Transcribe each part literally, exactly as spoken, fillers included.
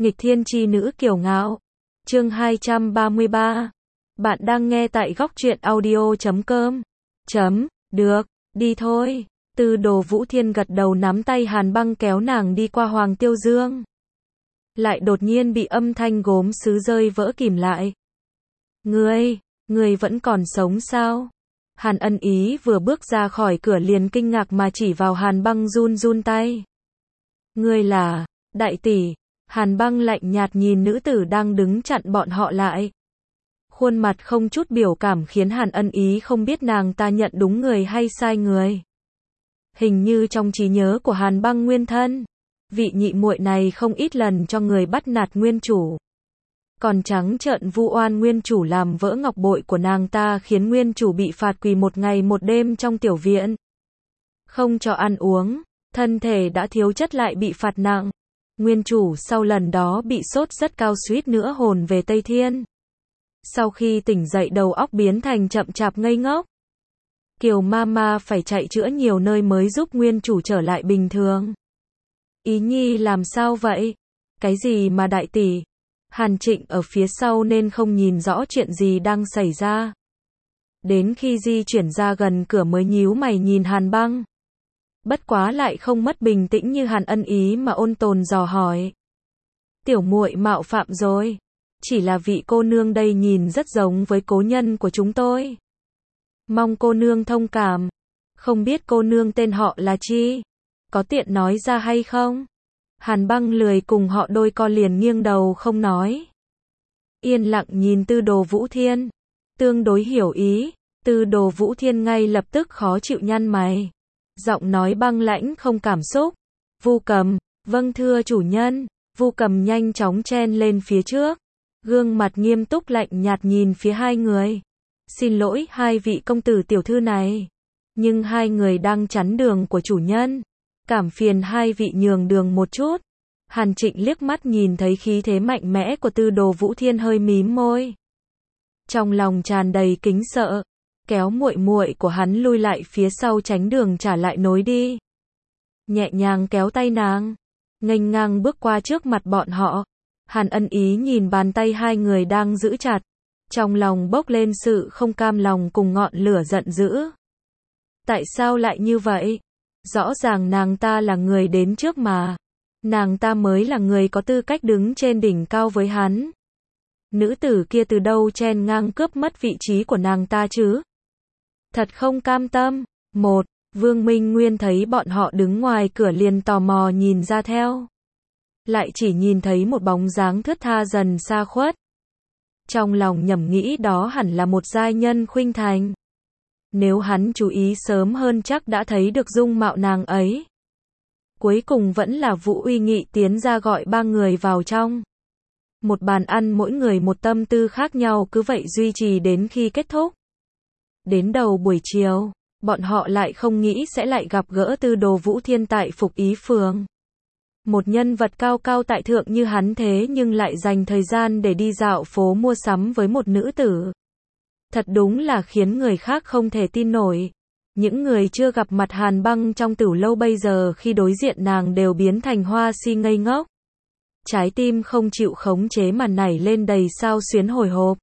Nghịch thiên chi nữ kiều ngạo. Chương hai trăm ba mươi ba. Bạn đang nghe tại góc truyện audio chấm com. Chấm, được, đi thôi. Tư Đồ Vũ Thiên gật đầu nắm tay Hàn Băng kéo nàng đi qua Hoàng Tiêu Dương. Lại đột nhiên bị âm thanh gốm sứ rơi vỡ kìm lại. Ngươi, ngươi vẫn còn sống sao? Hàn Ân Ý vừa bước ra khỏi cửa liền kinh ngạc mà chỉ vào Hàn Băng run run tay. Ngươi là, đại tỷ. Hàn Băng lạnh nhạt nhìn nữ tử đang đứng chặn bọn họ lại. Khuôn mặt không chút biểu cảm khiến Hàn Ân Ý không biết nàng ta nhận đúng người hay sai người. Hình như trong trí nhớ của Hàn Băng nguyên thân, vị nhị muội này không ít lần cho người bắt nạt nguyên chủ. Còn trắng trợn vu oan nguyên chủ làm vỡ ngọc bội của nàng ta khiến nguyên chủ bị phạt quỳ một ngày một đêm trong tiểu viện. Không cho ăn uống, thân thể đã thiếu chất lại bị phạt nặng. Nguyên chủ sau lần đó bị sốt rất cao suýt nữa hồn về Tây Thiên. Sau khi tỉnh dậy đầu óc biến thành chậm chạp ngây ngốc. Kiều Mama phải chạy chữa nhiều nơi mới giúp nguyên chủ trở lại bình thường. Ý Nhi làm sao vậy? Cái gì mà đại tỷ? Hàn Trịnh ở phía sau nên không nhìn rõ chuyện gì đang xảy ra. Đến khi di chuyển ra gần cửa mới nhíu mày nhìn Hàn Băng. Bất quá lại không mất bình tĩnh như Hàn Ân Ý mà ôn tồn dò hỏi. Tiểu muội mạo phạm rồi. Chỉ là vị cô nương đây nhìn rất giống với cố nhân của chúng tôi. Mong cô nương thông cảm. Không biết cô nương tên họ là chi? Có tiện nói ra hay không? Hàn Băng lười cùng họ đôi co liền nghiêng đầu không nói. Yên lặng nhìn Tư Đồ Vũ Thiên. Tương đối hiểu ý. Tư Đồ Vũ Thiên ngay lập tức khó chịu nhăn mày. Giọng nói băng lãnh không cảm xúc. Vu Cầm, vâng thưa chủ nhân. Vu Cầm nhanh chóng chen lên phía trước. Gương mặt nghiêm túc lạnh nhạt nhìn phía hai người. Xin lỗi hai vị công tử tiểu thư này. Nhưng hai người đang chắn đường của chủ nhân. Cảm phiền hai vị nhường đường một chút. Hàn Trịnh liếc mắt nhìn thấy khí thế mạnh mẽ của Tư Đồ Vũ Thiên hơi mím môi. Trong lòng tràn đầy kính sợ. Kéo muội muội của hắn lui lại phía sau tránh đường trả lại nối đi. Nhẹ nhàng kéo tay nàng. Nghênh ngang bước qua trước mặt bọn họ. Hàn Ân Ý nhìn bàn tay hai người đang giữ chặt. Trong lòng bốc lên sự không cam lòng cùng ngọn lửa giận dữ. Tại sao lại như vậy? Rõ ràng nàng ta là người đến trước mà. Nàng ta mới là người có tư cách đứng trên đỉnh cao với hắn. Nữ tử kia từ đâu chen ngang cướp mất vị trí của nàng ta chứ? Thật không cam tâm. Một, Vương Minh Nguyên thấy bọn họ đứng ngoài cửa liền tò mò nhìn ra theo. Lại chỉ nhìn thấy một bóng dáng thướt tha dần xa khuất. Trong lòng nhẩm nghĩ đó hẳn là một giai nhân khuynh thành. Nếu hắn chú ý sớm hơn chắc đã thấy được dung mạo nàng ấy. Cuối cùng vẫn là Vũ Uy Nghị tiến ra gọi ba người vào trong. Một bàn ăn mỗi người một tâm tư khác nhau cứ vậy duy trì đến khi kết thúc. Đến đầu buổi chiều, bọn họ lại không nghĩ sẽ lại gặp gỡ Tư Đồ Vũ Thiên tại Phục Ý Phường. Một nhân vật cao cao tại thượng như hắn thế nhưng lại dành thời gian để đi dạo phố mua sắm với một nữ tử. Thật đúng là khiến người khác không thể tin nổi. Những người chưa gặp mặt Hàn Băng trong tửu lâu bây giờ khi đối diện nàng đều biến thành hoa si ngây ngốc. Trái tim không chịu khống chế mà nảy lên đầy sao xuyến hồi hộp.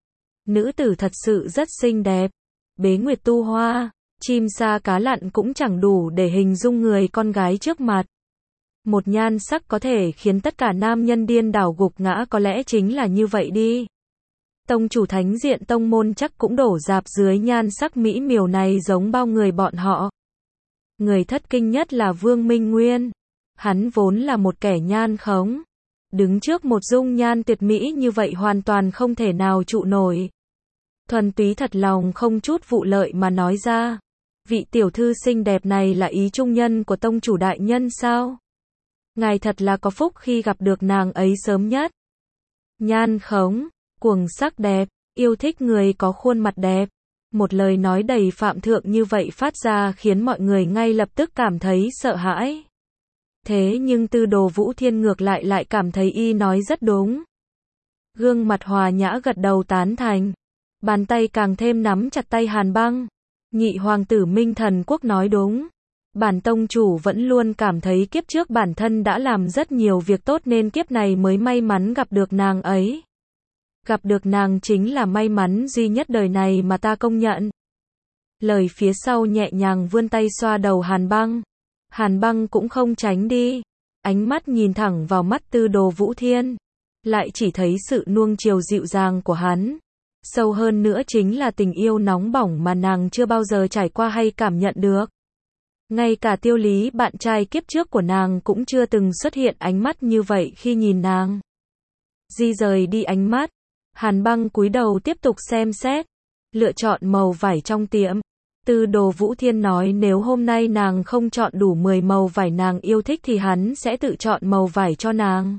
Nữ tử thật sự rất xinh đẹp. Bế nguyệt tu hoa, chim sa cá lặn cũng chẳng đủ để hình dung người con gái trước mặt. Một nhan sắc có thể khiến tất cả nam nhân điên đảo gục ngã có lẽ chính là như vậy đi. Tông chủ thánh diện tông môn chắc cũng đổ rạp dưới nhan sắc mỹ miều này giống bao người bọn họ. Người thất kinh nhất là Vương Minh Nguyên. Hắn vốn là một kẻ nhan khống. Đứng trước một dung nhan tuyệt mỹ như vậy hoàn toàn không thể nào trụ nổi. Thuần túy thật lòng không chút vụ lợi mà nói ra. Vị tiểu thư xinh đẹp này là ý trung nhân của tông chủ đại nhân sao? Ngài thật là có phúc khi gặp được nàng ấy sớm nhất. Nhan khống, cuồng sắc đẹp, yêu thích người có khuôn mặt đẹp. Một lời nói đầy phạm thượng như vậy phát ra khiến mọi người ngay lập tức cảm thấy sợ hãi. Thế nhưng Tư Đồ Vũ Thiên ngược lại lại cảm thấy y nói rất đúng. Gương mặt hòa nhã gật đầu tán thành. Bàn tay càng thêm nắm chặt tay Hàn Băng. Nhị hoàng tử Minh Thần Quốc nói đúng. Bản tông chủ vẫn luôn cảm thấy kiếp trước bản thân đã làm rất nhiều việc tốt nên kiếp này mới may mắn gặp được nàng ấy. Gặp được nàng chính là may mắn duy nhất đời này mà ta công nhận. Lời phía sau nhẹ nhàng vươn tay xoa đầu Hàn Băng. Hàn Băng cũng không tránh đi. Ánh mắt nhìn thẳng vào mắt Tư Đồ Vũ Thiên. Lại chỉ thấy sự nuông chiều dịu dàng của hắn. Sâu hơn nữa chính là tình yêu nóng bỏng mà nàng chưa bao giờ trải qua hay cảm nhận được. Ngay cả Tiêu Lý bạn trai kiếp trước của nàng cũng chưa từng xuất hiện ánh mắt như vậy khi nhìn nàng. Di rời đi ánh mắt. Hàn Băng cúi đầu tiếp tục xem xét. Lựa chọn màu vải trong tiệm. Tư Đồ Vũ Thiên nói nếu hôm nay nàng không chọn đủ mười màu vải nàng yêu thích thì hắn sẽ tự chọn màu vải cho nàng.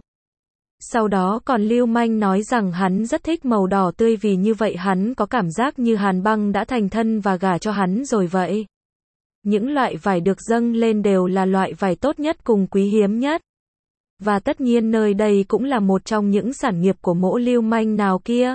Sau đó còn lưu manh nói rằng hắn rất thích màu đỏ tươi vì như vậy hắn có cảm giác như Hàn Băng đã thành thân và gả cho hắn rồi vậy. Những loại vải được dâng lên đều là loại vải tốt nhất cùng quý hiếm nhất. Và tất nhiên nơi đây cũng là một trong những sản nghiệp của mỗ lưu manh nào kia.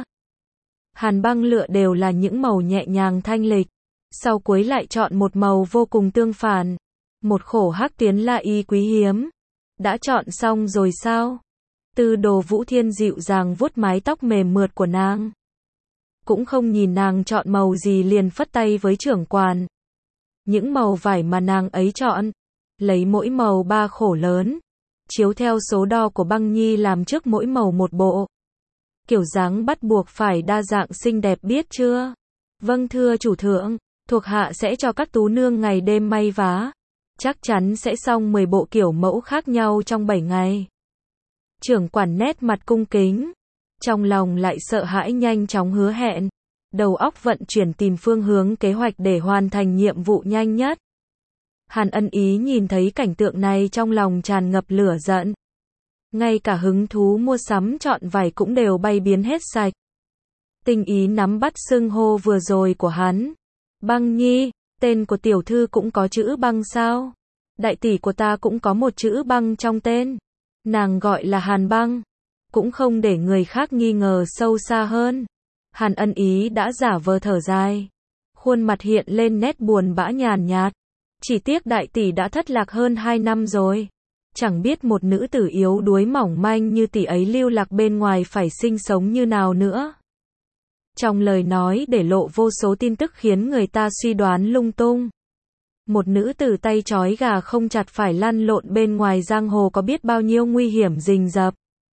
Hàn Băng lựa đều là những màu nhẹ nhàng thanh lịch. Sau cuối lại chọn một màu vô cùng tương phản. Một khổ hắc tiến la y quý hiếm. Đã chọn xong rồi sao? Tư Đồ Vũ Thiên dịu dàng vuốt mái tóc mềm mượt của nàng. Cũng không nhìn nàng chọn màu gì liền phất tay với trưởng quán. Những màu vải mà nàng ấy chọn. Lấy mỗi màu ba khổ lớn. Chiếu theo số đo của Băng Nhi làm trước mỗi màu một bộ. Kiểu dáng bắt buộc phải đa dạng xinh đẹp biết chưa? Vâng thưa chủ thượng. Thuộc hạ sẽ cho các tú nương ngày đêm may vá. Chắc chắn sẽ xong mười bộ kiểu mẫu khác nhau trong bảy ngày. Trưởng quản nét mặt cung kính. Trong lòng lại sợ hãi nhanh chóng hứa hẹn. Đầu óc vận chuyển tìm phương hướng kế hoạch để hoàn thành nhiệm vụ nhanh nhất. Hàn Ân Ý nhìn thấy cảnh tượng này trong lòng tràn ngập lửa giận. Ngay cả hứng thú mua sắm chọn vải cũng đều bay biến hết sạch. Tình Ý nắm bắt xưng hô vừa rồi của hắn. Băng Nhi, tên của tiểu thư cũng có chữ Băng sao? Đại tỷ của ta cũng có một chữ Băng trong tên. Nàng gọi là Hàn Băng. Cũng không để người khác nghi ngờ sâu xa hơn. Hàn Ân Ý đã giả vờ thở dài. Khuôn mặt hiện lên nét buồn bã nhàn nhạt. Chỉ tiếc đại tỷ đã thất lạc hơn hai năm rồi. Chẳng biết một nữ tử yếu đuối mỏng manh như tỷ ấy lưu lạc bên ngoài phải sinh sống như nào nữa. Trong lời nói để lộ vô số tin tức khiến người ta suy đoán lung tung. Một nữ tử tay trói gà không chặt phải lăn lộn bên ngoài giang hồ có biết bao nhiêu nguy hiểm rình rập.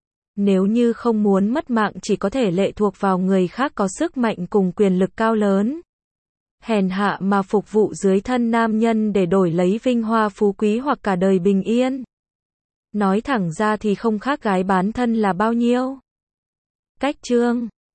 Nếu như không muốn mất mạng chỉ có thể lệ thuộc vào người khác có sức mạnh cùng quyền lực cao lớn. Hèn hạ mà phục vụ dưới thân nam nhân để đổi lấy vinh hoa phú quý hoặc cả đời bình yên. Nói thẳng ra thì không khác gái bán thân là bao nhiêu. Cách chương